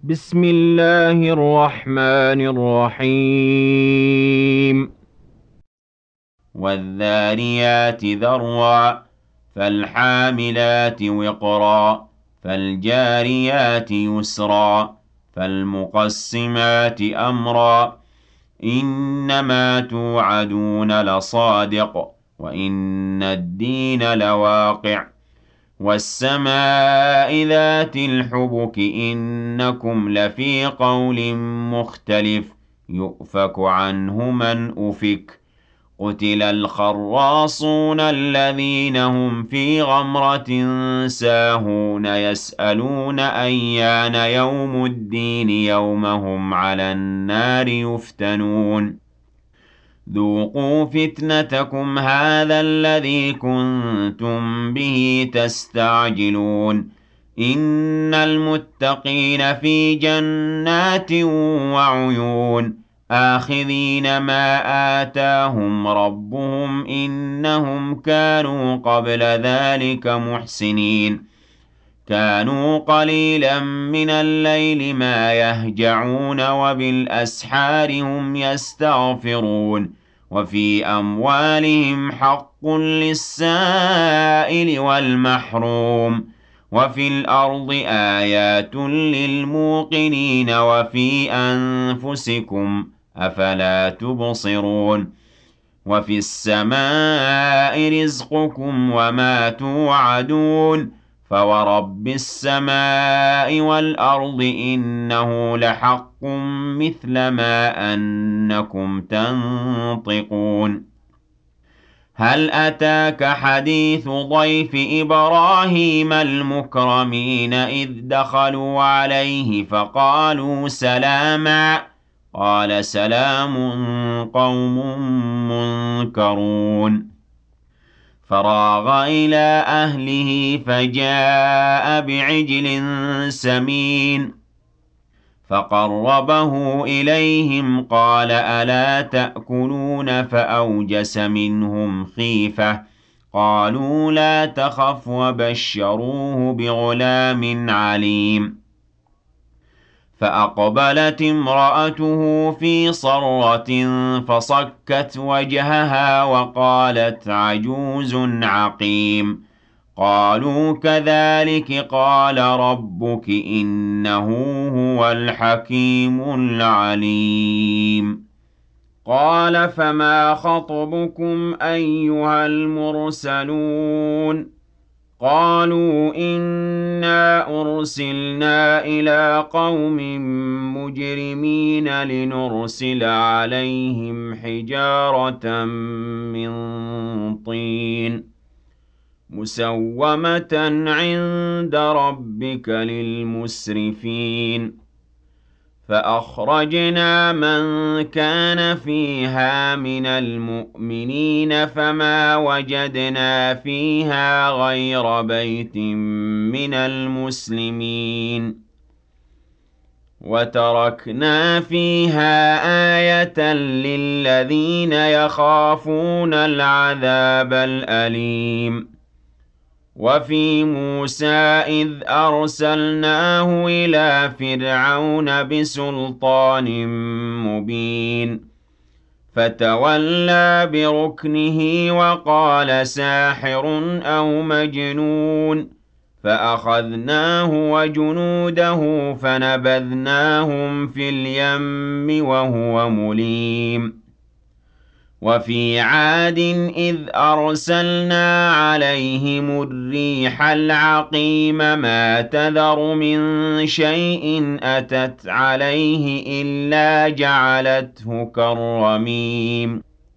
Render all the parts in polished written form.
بسم الله الرحمن الرحيم والذاريات ذروا فالحاملات وقرا فالجاريات يسرا فالمقسمات أمرا إنما توعدون لصادق وإن الدين لواقع والسماء ذات الحبك إنكم لفي قول مختلف يؤفك عنه من أفك قتل الخراصون الذين هم في غمرة ساهون يسألون أيان يوم الدين يوم هم على النار يفتنون ذوقوا فتنتكم هذا الذي كنتم به تستعجلون إن المتقين في جنات وعيون آخذين ما آتاهم ربهم إنهم كانوا قبل ذلك محسنين كانوا قليلا من الليل ما يهجعون وبالأسحار هم يستغفرون وفي أموالهم حق للسائل والمحروم وفي الأرض آيات للموقنين وفي أنفسكم أفلا تبصرون وفي السماء رزقكم وما توعدون فورب السماء والأرض إنه لحق مثل ما أنكم تنطقون هل أتاك حديث ضيف إبراهيم المكرمين إذ دخلوا عليه فقالوا سلاما قال سلام قوم منكرون فراغ إلى أهله فجاء بعجل سمين فقربه إليهم قال ألا تأكلون فأوجس منهم خيفة قالوا لا تخف وبشروه بغلام عليم فأقبلت امرأته في صرة فصكت وجهها وقالت عجوز عقيم قالوا كذلك قال ربك إنه هو الحكيم العليم قال فما خطبكم أيها المرسلون قالوا إنا أرسلنا إلى قوم مجرمين لنرسل عليهم حجارة من طين مسومة عند ربك للمسرفين فأخرجنا من كان فيها من المؤمنين فما وجدنا فيها غير بيت من المسلمين وتركنا فيها آية للذين يخافون العذاب الأليم وفي موسى إذ أرسلناه إلى فرعون بسلطان مبين فتولى بركنه وقال ساحر أو مجنون فأخذناه وجنوده فنبذناهم في اليم وهو مليم وفي عاد إذ أرسلنا عليهم الريح العقيم ما تذر من شيء أتت عليه إلا جعلته كالرميم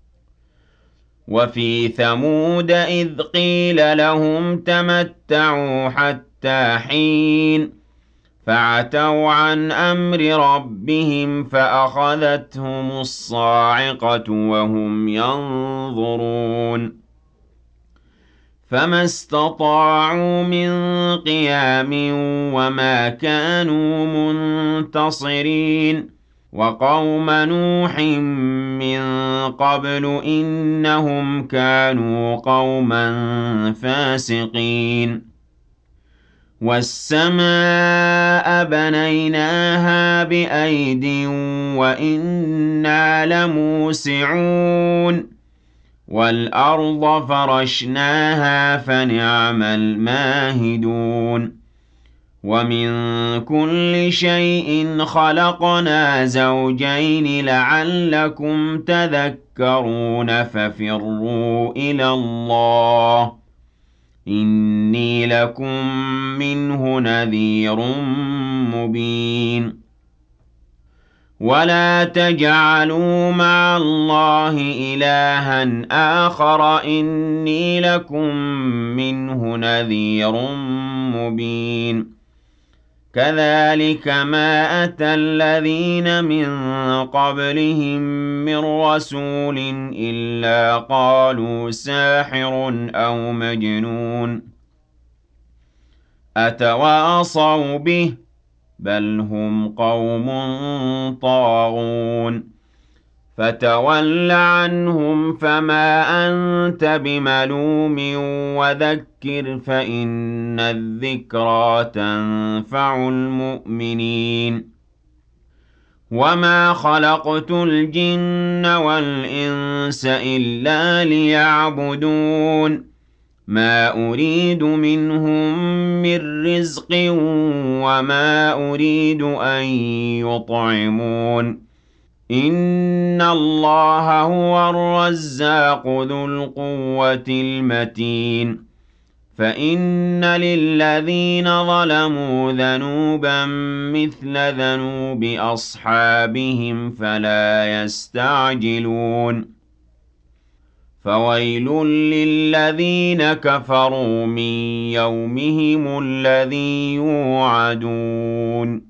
وفي ثمود إذ قيل لهم تمتعوا حتى حين فعتوا عن أمر ربهم فأخذتهم الصاعقة وهم ينظرون فما استطاعوا من قيام وما كانوا منتصرين وقوم نوح من قبل إنهم كانوا قوما فاسقين وَالسَّمَاءَ بَنَيْنَاهَا بِأَيْدٍ وَإِنَّا لَمُوسِعُونَ وَالْأَرْضَ فَرَشْنَاهَا فَنِعْمَ الْمَاهِدُونَ وَمِن كُلِّ شَيْءٍ خَلَقْنَا زَوْجَيْنِ لَعَلَّكُمْ تَذَكَّرُونَ فَفِرُّوا إِلَى اللَّهِ إِنِّي لَكُم مِّنْهُ نَذِيرٌ مُّبِينٌ وَلَا تَجْعَلُوا مَعَ اللَّهِ إِلَٰهًا آخَرَ إِنِّي لَكُم مِّنْهُ نَذِيرٌ مُّبِينٌ كَذَٰلِكَ مَا أَتَى الَّذِينَ مِن قَبْلِهِم مِّن رَّسُولٍ إِلَّا قَالُوا سَاحِرٌ أَوْ مَجْنُونٌ أَتَوَاصَوْا بِهِ ۚ بَلْ هُمْ قَوْمٌ طَاغُونَ فَتَوَلَّ عَنْهُمْ فَمَا أَنتَ بِمَلُومٍ وَذَكِّرْ فَإِنَّ الذِّكْرَىٰ تَنفَعُ الْمُؤْمِنِينَ وَمَا خَلَقْتُ الْجِنَّ وَالْإِنسَ إِلَّا لِيَعْبُدُونِ مَا أُرِيدُ مِنْهُم مِّن رِّزْقٍ وَمَا أُرِيدُ أَن يُطْعِمُونِ إِنَّ اللَّهَ هُوَ الرَّزَّاقُ ذُو الْقُوَّةِ الْمَتِينُ فَإِنَّ لِلَّذِينَ ظَلَمُوا ذَنُوبًا مِّثْلَ ذَنُوبِ أَصْحَابِهِمْ فَلَا يَسْتَعْجِلُونِ فَوَيْلٌ لِّلَّذِينَ كَفَرُوا مِن يَوْمِهِمُ الَّذِي يُوعَدُونَ